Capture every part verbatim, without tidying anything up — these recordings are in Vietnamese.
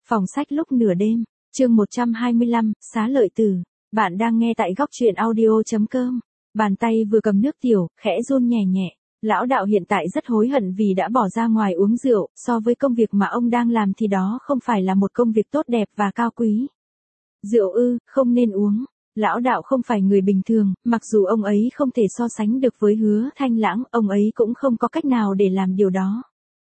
Phòng sách lúc nửa đêm, chương một trăm hai mươi lăm, xá lợi tử. Bạn đang nghe tại góc truyện audio chấm com. Bàn tay vừa cầm nước tiểu, khẽ run nhẹ nhẹ. Lão đạo hiện tại rất hối hận vì đã bỏ ra ngoài uống rượu, so với công việc mà ông đang làm thì đó không phải là một công việc tốt đẹp và cao quý. Rượu ư, không nên uống. Lão đạo không phải người bình thường, mặc dù ông ấy không thể so sánh được với Hứa Thanh Lãng, ông ấy cũng không có cách nào để làm điều đó.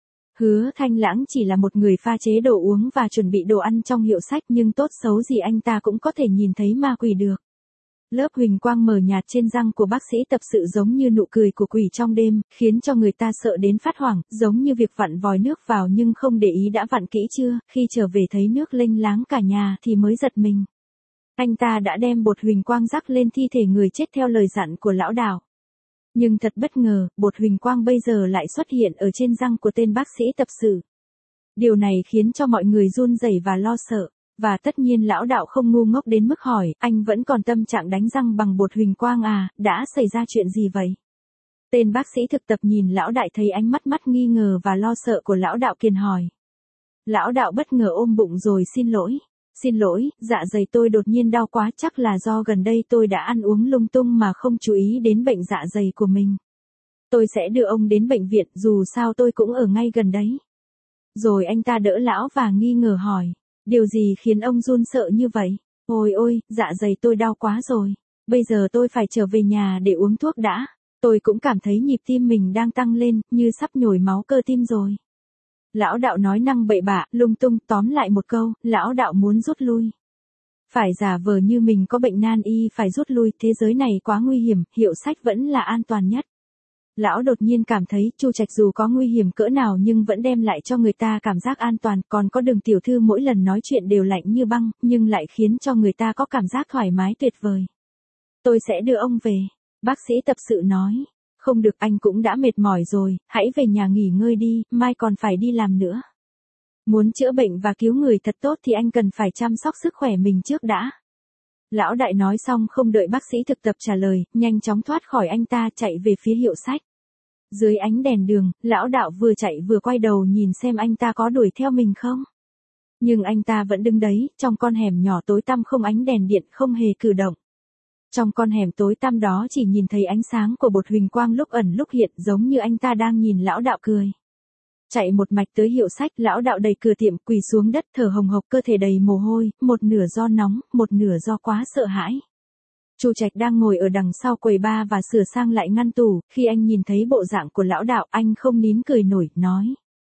Hứa Thanh Lãng chỉ là một người pha chế đồ uống và chuẩn bị đồ ăn trong hiệu sách, nhưng tốt xấu gì anh ta cũng có thể nhìn thấy ma quỷ được. Lớp huỳnh quang mờ nhạt trên răng của bác sĩ tập sự giống như nụ cười của quỷ trong đêm, khiến cho người ta sợ đến phát hoảng, giống như việc vặn vòi nước vào nhưng không để ý đã vặn kỹ chưa, khi trở về thấy nước lênh láng cả nhà thì mới giật mình. Anh ta đã đem bột huỳnh quang rắc lên thi thể người chết theo lời dặn của lão đạo. Nhưng thật bất ngờ, bột huỳnh quang bây giờ lại xuất hiện ở trên răng của tên bác sĩ tập sự. Điều này khiến cho mọi người run rẩy và lo sợ. Và tất nhiên lão đạo không ngu ngốc đến mức hỏi, anh vẫn còn tâm trạng đánh răng bằng bột huỳnh quang à, đã xảy ra chuyện gì vậy? Tên bác sĩ thực tập nhìn lão đại thấy ánh mắt mắt nghi ngờ và lo sợ của lão đạo kiền hỏi. Lão đạo bất ngờ ôm bụng rồi xin lỗi. Xin lỗi, dạ dày tôi đột nhiên đau quá, chắc là do gần đây tôi đã ăn uống lung tung mà không chú ý đến bệnh dạ dày của mình. Tôi sẽ đưa ông đến bệnh viện, dù sao tôi cũng ở ngay gần đấy. Rồi anh ta đỡ lão và nghi ngờ hỏi. Điều gì khiến ông run sợ như vậy? Ôi ôi, dạ dày tôi đau quá rồi. Bây giờ tôi phải trở về nhà để uống thuốc đã. Tôi cũng cảm thấy nhịp tim mình đang tăng lên, như sắp nhồi máu cơ tim rồi. Lão đạo nói năng bậy bạ, lung tung, tóm lại một câu, lão đạo muốn rút lui. Phải giả vờ như mình có bệnh nan y phải rút lui, thế giới này quá nguy hiểm, hiệu sách vẫn là an toàn nhất. Lão đột nhiên cảm thấy Chu Trạch dù có nguy hiểm cỡ nào nhưng vẫn đem lại cho người ta cảm giác an toàn, còn có Đường tiểu thư mỗi lần nói chuyện đều lạnh như băng, nhưng lại khiến cho người ta có cảm giác thoải mái tuyệt vời. Tôi sẽ đưa ông về, bác sĩ tập sự nói. Không được, anh cũng đã mệt mỏi rồi, hãy về nhà nghỉ ngơi đi, mai còn phải đi làm nữa. Muốn chữa bệnh và cứu người thật tốt thì anh cần phải chăm sóc sức khỏe mình trước đã. Lão đại nói xong không đợi bác sĩ thực tập trả lời, nhanh chóng thoát khỏi anh ta chạy về phía hiệu sách. Dưới ánh đèn đường, lão đạo vừa chạy vừa quay đầu nhìn xem anh ta có đuổi theo mình không. Nhưng anh ta vẫn đứng đấy, trong con hẻm nhỏ tối tăm không ánh đèn điện, không hề cử động. Trong con hẻm tối tăm đó chỉ nhìn thấy ánh sáng của bột huỳnh quang lúc ẩn lúc hiện, giống như anh ta đang nhìn lão đạo cười. Chạy một mạch tới hiệu sách, lão đạo đẩy cửa tiệm, quỳ xuống đất thở hồng hộc, cơ thể đầy mồ hôi, một nửa do nóng, một nửa do quá sợ hãi. Chu Trạch đang ngồi ở đằng sau quầy bar và sửa sang lại ngăn tủ, khi anh nhìn thấy bộ dạng của lão đạo, anh không nín cười nổi, nói.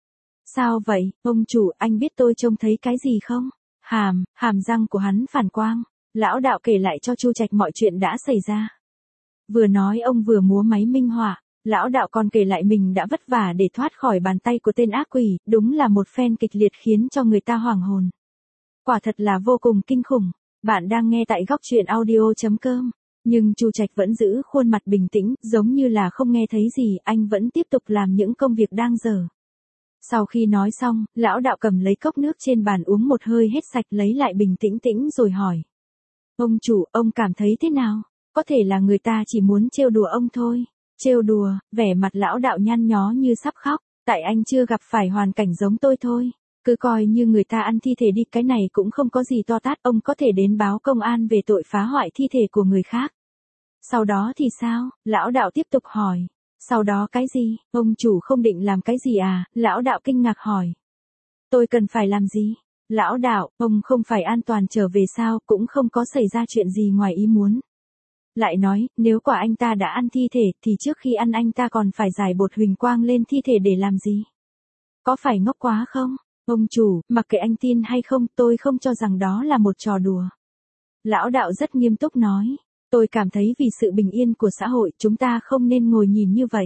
Sao vậy, ông chủ, anh biết tôi trông thấy cái gì không? Hàm, hàm răng của hắn phản quang. Lão đạo kể lại cho Chu Trạch mọi chuyện đã xảy ra. Vừa nói ông vừa múa máy minh họa. Lão đạo còn kể lại mình đã vất vả để thoát khỏi bàn tay của tên ác quỷ, đúng là một phen kịch liệt khiến cho người ta hoảng hồn. Quả thật là vô cùng kinh khủng. Bạn đang nghe tại góc truyện audio chấm com. Nhưng Chu Trạch vẫn giữ khuôn mặt bình tĩnh, giống như là không nghe thấy gì, anh vẫn tiếp tục làm những công việc đang dở. Sau khi nói xong, lão đạo cầm lấy cốc nước trên bàn uống một hơi hết sạch, lấy lại bình tĩnh tĩnh rồi hỏi. Ông chủ, ông cảm thấy thế nào? Có thể là người ta chỉ muốn trêu đùa ông thôi. Trêu đùa, vẻ mặt lão đạo nhăn nhó như sắp khóc, tại anh chưa gặp phải hoàn cảnh giống tôi thôi. Cứ coi như người ta ăn thi thể đi, cái này cũng không có gì to tát, ông có thể đến báo công an về tội phá hoại thi thể của người khác. Sau đó thì sao? Lão đạo tiếp tục hỏi. Sau đó cái gì? Ông chủ không định làm cái gì à? Lão đạo kinh ngạc hỏi. Tôi cần phải làm gì? Lão đạo, ông không phải an toàn trở về sao, cũng không có xảy ra chuyện gì ngoài ý muốn. Lại nói, nếu quả anh ta đã ăn thi thể, thì trước khi ăn anh ta còn phải rải bột huỳnh quang lên thi thể để làm gì? Có phải ngốc quá không? Ông chủ, mặc kệ anh tin hay không, tôi không cho rằng đó là một trò đùa. Lão đạo rất nghiêm túc nói. Tôi cảm thấy vì sự bình yên của xã hội, chúng ta không nên ngồi nhìn như vậy.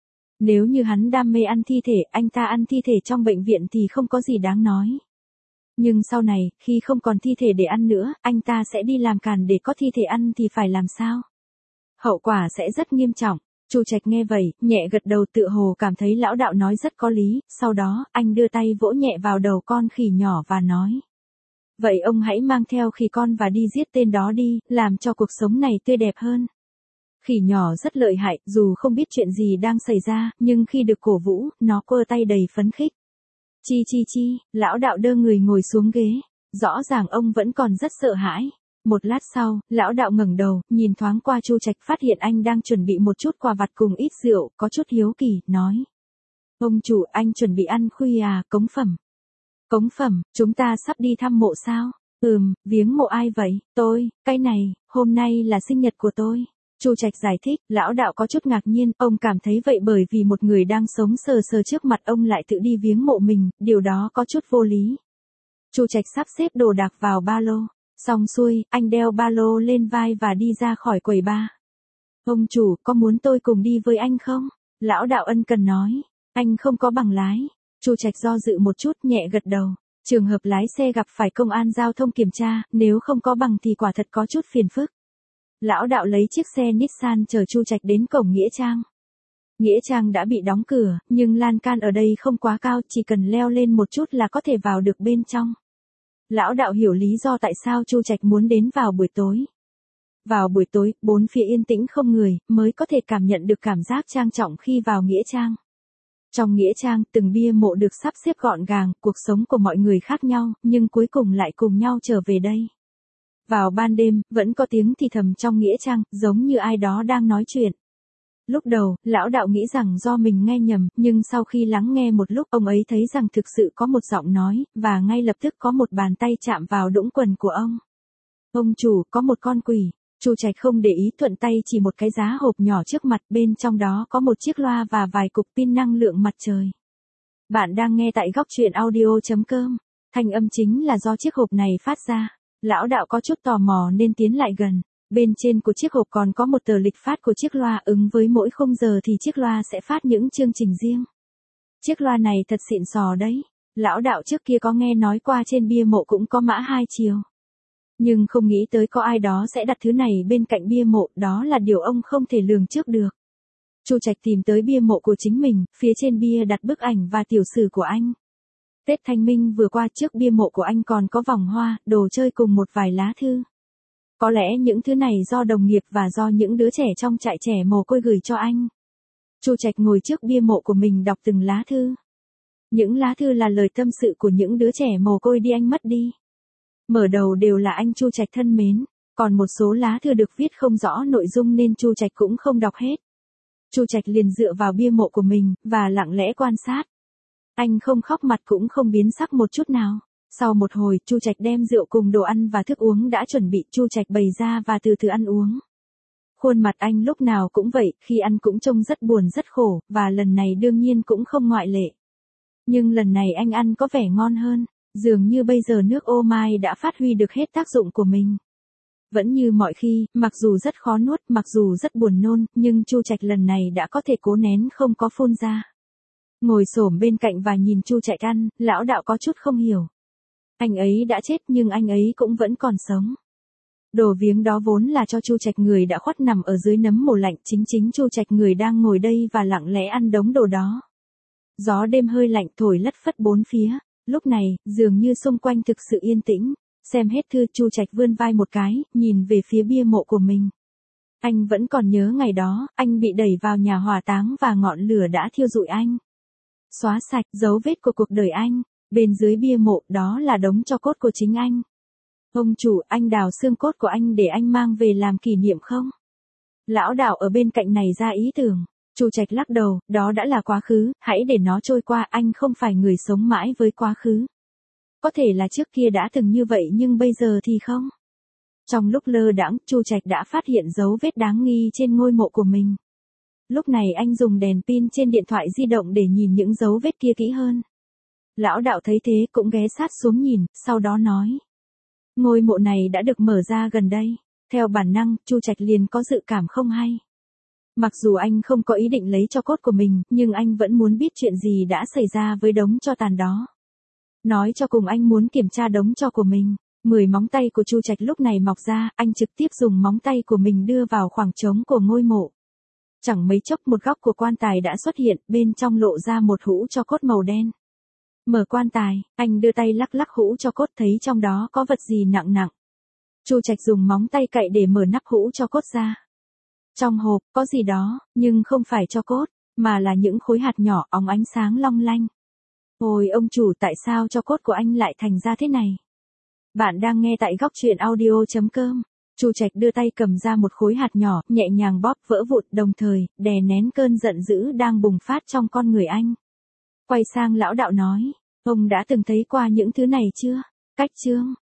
Nếu như hắn đam mê ăn thi thể, anh ta ăn thi thể trong bệnh viện thì không có gì đáng nói. Nhưng sau này, khi không còn thi thể để ăn nữa, anh ta sẽ đi làm càn để có thi thể ăn thì phải làm sao? Hậu quả sẽ rất nghiêm trọng. Chu Trạch nghe vậy, nhẹ gật đầu tựa hồ cảm thấy lão đạo nói rất có lý, sau đó, anh đưa tay vỗ nhẹ vào đầu con khỉ nhỏ và nói. Vậy ông hãy mang theo khỉ con và đi giết tên đó đi, làm cho cuộc sống này tươi đẹp hơn. Khỉ nhỏ rất lợi hại, dù không biết chuyện gì đang xảy ra, nhưng khi được cổ vũ, nó quơ tay đầy phấn khích. Chi chi chi, lão đạo đơ người ngồi xuống ghế. Rõ ràng ông vẫn còn rất sợ hãi. Một lát sau, lão đạo ngẩng đầu, nhìn thoáng qua Chu Trạch phát hiện anh đang chuẩn bị một chút quà vặt cùng ít rượu, có chút hiếu kỳ, nói. Ông chủ, anh chuẩn bị ăn khuya à, cống phẩm. Cống phẩm, chúng ta sắp đi thăm mộ sao? Ừm, viếng mộ ai vậy? Tôi, cái này, hôm nay là sinh nhật của tôi. Chu Trạch giải thích, lão đạo có chút ngạc nhiên, ông cảm thấy vậy bởi vì một người đang sống sờ sờ trước mặt ông lại tự đi viếng mộ mình, điều đó có chút vô lý. Chu Trạch sắp xếp đồ đạc vào ba lô. Xong xuôi, anh đeo ba lô lên vai và đi ra khỏi quầy bar. Ông chủ, có muốn tôi cùng đi với anh không? Lão đạo ân cần nói. Anh không có bằng lái. Chu Trạch do dự một chút, nhẹ gật đầu. Trường hợp lái xe gặp phải công an giao thông kiểm tra, nếu không có bằng thì quả thật có chút phiền phức. Lão đạo lấy chiếc xe Nissan chở Chu Trạch đến cổng Nghĩa Trang. Nghĩa Trang đã bị đóng cửa, nhưng lan can ở đây không quá cao, chỉ cần leo lên một chút là có thể vào được bên trong. Lão đạo hiểu lý do tại sao Chu Trạch muốn đến vào buổi tối. Vào buổi tối, bốn phía yên tĩnh không người, mới có thể cảm nhận được cảm giác trang trọng khi vào Nghĩa Trang. Trong Nghĩa Trang, từng bia mộ được sắp xếp gọn gàng, cuộc sống của mọi người khác nhau, nhưng cuối cùng lại cùng nhau trở về đây. Vào ban đêm, vẫn có tiếng thì thầm trong Nghĩa Trang, giống như ai đó đang nói chuyện. Lúc đầu, lão đạo nghĩ rằng do mình nghe nhầm, nhưng sau khi lắng nghe một lúc, ông ấy thấy rằng thực sự có một giọng nói, và ngay lập tức có một bàn tay chạm vào đũng quần của ông. Ông chủ, có một con quỷ. Chu Trạch không để ý, thuận tay chỉ một cái giá hộp nhỏ trước mặt, bên trong đó có một chiếc loa và vài cục pin năng lượng mặt trời. Bạn đang nghe tại góc truyện audio chấm com. Thanh âm chính là do chiếc hộp này phát ra. Lão đạo có chút tò mò nên tiến lại gần. Bên trên của chiếc hộp còn có một tờ lịch phát của chiếc loa, ứng với mỗi khung giờ thì chiếc loa sẽ phát những chương trình riêng. Chiếc loa này thật xịn sò đấy. Lão đạo trước kia có nghe nói qua trên bia mộ cũng có mã hai chiều. Nhưng không nghĩ tới có ai đó sẽ đặt thứ này bên cạnh bia mộ, đó là điều ông không thể lường trước được. Chu Trạch tìm tới bia mộ của chính mình, phía trên bia đặt bức ảnh và tiểu sử của anh. Tết Thanh Minh vừa qua, trước bia mộ của anh còn có vòng hoa, đồ chơi cùng một vài lá thư. Có lẽ những thứ này do đồng nghiệp và do những đứa trẻ trong trại trẻ mồ côi gửi cho anh. Chu Trạch ngồi trước bia mộ của mình đọc từng lá thư. Những lá thư là lời tâm sự của những đứa trẻ mồ côi đi anh mất đi. Mở đầu đều là anh Chu Trạch thân mến, còn một số lá thư được viết không rõ nội dung nên Chu Trạch cũng không đọc hết. Chu Trạch liền dựa vào bia mộ của mình và lặng lẽ quan sát. Anh không khóc, mặt cũng không biến sắc một chút nào. Sau một hồi, Chu Trạch đem rượu cùng đồ ăn và thức uống đã chuẩn bị, Chu Trạch bày ra và từ từ ăn uống. Khuôn mặt anh lúc nào cũng vậy, khi ăn cũng trông rất buồn rất khổ, và lần này đương nhiên cũng không ngoại lệ. Nhưng lần này anh ăn có vẻ ngon hơn, dường như bây giờ nước ô mai đã phát huy được hết tác dụng của mình. Vẫn như mọi khi, mặc dù rất khó nuốt, mặc dù rất buồn nôn, nhưng Chu Trạch lần này đã có thể cố nén không có phun ra. Ngồi xổm bên cạnh và nhìn Chu Trạch ăn, lão đạo có chút không hiểu. Anh ấy đã chết nhưng anh ấy cũng vẫn còn sống. Đồ viếng đó vốn là cho Chu Trạch người đã khuất nằm ở dưới nấm mồ lạnh, chính chính Chu Trạch người đang ngồi đây và lặng lẽ ăn đống đồ đó. Gió đêm hơi lạnh thổi lất phất bốn phía, lúc này, dường như xung quanh thực sự yên tĩnh. Xem hết thư, Chu Trạch vươn vai một cái, nhìn về phía bia mộ của mình. Anh vẫn còn nhớ ngày đó, anh bị đẩy vào nhà hỏa táng và ngọn lửa đã thiêu rụi anh. Xóa sạch dấu vết của cuộc đời anh. Bên dưới bia mộ, đó là đống tro cốt của chính anh. Ông chủ, anh đào xương cốt của anh để anh mang về làm kỷ niệm không? Lão đạo ở bên cạnh này ra ý tưởng. Chu Trạch lắc đầu, đó đã là quá khứ, hãy để nó trôi qua, anh không phải người sống mãi với quá khứ. Có thể là trước kia đã từng như vậy nhưng bây giờ thì không. Trong lúc lơ đãng, Chu Trạch đã phát hiện dấu vết đáng nghi trên ngôi mộ của mình. Lúc này anh dùng đèn pin trên điện thoại di động để nhìn những dấu vết kia kỹ hơn. Lão đạo thấy thế cũng ghé sát xuống nhìn, sau đó nói. Ngôi mộ này đã được mở ra gần đây. Theo bản năng, Chu Trạch liền có dự cảm không hay. Mặc dù anh không có ý định lấy tro cốt của mình, nhưng anh vẫn muốn biết chuyện gì đã xảy ra với đống tro tàn đó. Nói cho cùng anh muốn kiểm tra đống tro của mình. Mười móng tay của Chu Trạch lúc này mọc ra, anh trực tiếp dùng móng tay của mình đưa vào khoảng trống của ngôi mộ. Chẳng mấy chốc một góc của quan tài đã xuất hiện, bên trong lộ ra một hũ tro cốt màu đen. Mở quan tài, anh đưa tay lắc lắc hũ tro cốt, thấy trong đó có vật gì nặng nặng. Chu Trạch dùng móng tay cậy để mở nắp hũ tro cốt ra. Trong hộp, có gì đó, nhưng không phải tro cốt, mà là những khối hạt nhỏ óng ánh sáng long lanh. Ôi ông chủ, tại sao cho cốt của anh lại thành ra thế này? Bạn đang nghe tại góc truyện audio.com. Chu Trạch đưa tay cầm ra một khối hạt nhỏ, nhẹ nhàng bóp vỡ vụn, đồng thời đè nén cơn giận dữ đang bùng phát trong con người anh. Quay sang lão đạo nói, ông đã từng thấy qua những thứ này chưa? Cách chương